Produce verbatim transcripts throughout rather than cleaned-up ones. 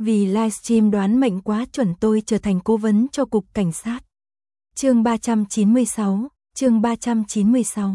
Vì livestream đoán mệnh quá chuẩn tôi trở thành cố vấn cho cục cảnh sát. Chương ba trăm chín mươi sáu, chương ba trăm chín mươi sáu.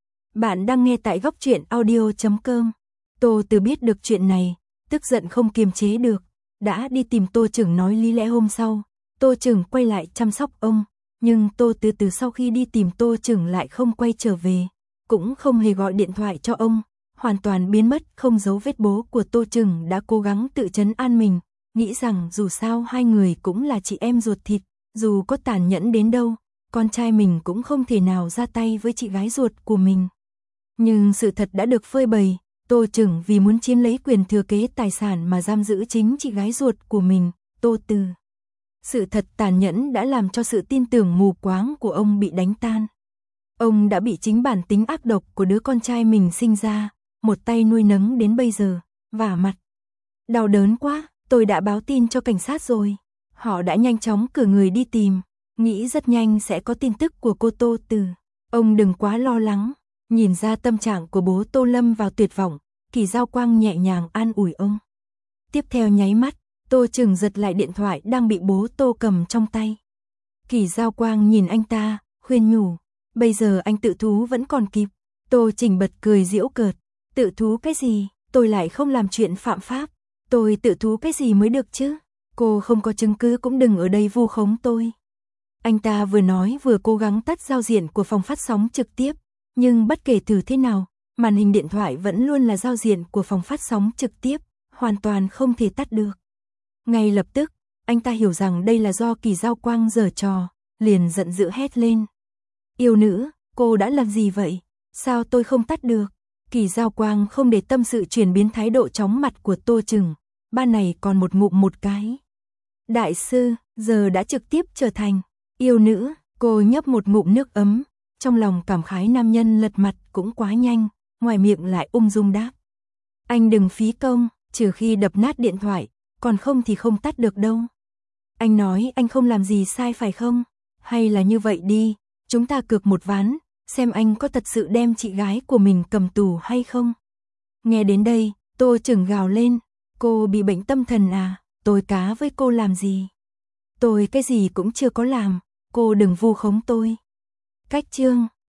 Bạn đang nghe tại góc truyện audio chấm com. Tô Từ biết được chuyện này, tức giận không kiềm chế được, đã đi tìm Tô Chừng nói lý lẽ. Hôm sau, Tô Chừng quay lại chăm sóc ông, nhưng Tô Từ từ sau khi đi tìm Tô Chừng lại không quay trở về, cũng không hề gọi điện thoại cho ông, hoàn toàn biến mất không dấu vết. Bố của Tô Chừng đã cố gắng tự trấn an mình, nghĩ rằng dù sao hai người cũng là chị em ruột thịt, dù có tàn nhẫn đến đâu, con trai mình cũng không thể nào ra tay với chị gái ruột của mình. Nhưng sự thật đã được phơi bày, Tô Chừng vì muốn chiếm lấy quyền thừa kế tài sản mà giam giữ chính chị gái ruột của mình, Tô Từ. Sự thật tàn nhẫn đã làm cho sự tin tưởng mù quáng của ông bị đánh tan. Ông đã bị chính bản tính ác độc của đứa con trai mình sinh ra, một tay nuôi nấng đến bây giờ, vả mặt. Đau đớn quá, tôi đã báo tin cho cảnh sát rồi. Họ đã nhanh chóng cử người đi tìm, nghĩ rất nhanh sẽ có tin tức của cô Tô Từ. Ông đừng quá lo lắng. Nhìn ra tâm trạng của bố Tô lâm vào tuyệt vọng, Kỳ Giao Quang nhẹ nhàng an ủi ông. Tiếp theo nháy mắt, Tô Chừng giật lại điện thoại đang bị bố Tô cầm trong tay. Kỳ Giao Quang nhìn anh ta, khuyên nhủ, bây giờ anh tự thú vẫn còn kịp. Tô Chừng bật cười giễu cợt, tự thú cái gì, tôi lại không làm chuyện phạm pháp, tôi tự thú cái gì mới được chứ, cô không có chứng cứ cũng đừng ở đây vu khống tôi. Anh ta vừa nói vừa cố gắng tắt giao diện của phòng phát sóng trực tiếp, nhưng bất kể thử thế nào, màn hình điện thoại vẫn luôn là giao diện của phòng phát sóng trực tiếp, hoàn toàn không thể tắt được. Ngay lập tức, anh ta hiểu rằng đây là do Kỳ Giao Quang giở trò, liền giận dữ hét lên. Yêu nữ, cô đã làm gì vậy? Sao tôi không tắt được? Kỳ Giao Quang không để tâm sự chuyển biến thái độ chóng mặt của Tô Chừng, ban này còn một ngụm một cái. Đại sư, giờ đã trực tiếp trở thành yêu nữ, cô nhấp một ngụm nước ấm, trong lòng cảm khái nam nhân lật mặt cũng quá nhanh, ngoài miệng lại ung dung đáp. Anh đừng phí công, trừ khi đập nát điện thoại, còn không thì không tắt được đâu. Anh nói anh không làm gì sai phải không? Hay là như vậy đi, chúng ta cược một ván, xem anh có thật sự đem chị gái của mình cầm tù hay không? Nghe đến đây, Tô Chừng gào lên, cô bị bệnh tâm thần à, tôi cá với cô làm gì? Tôi cái gì cũng chưa có làm, cô đừng vu khống tôi. Cách chương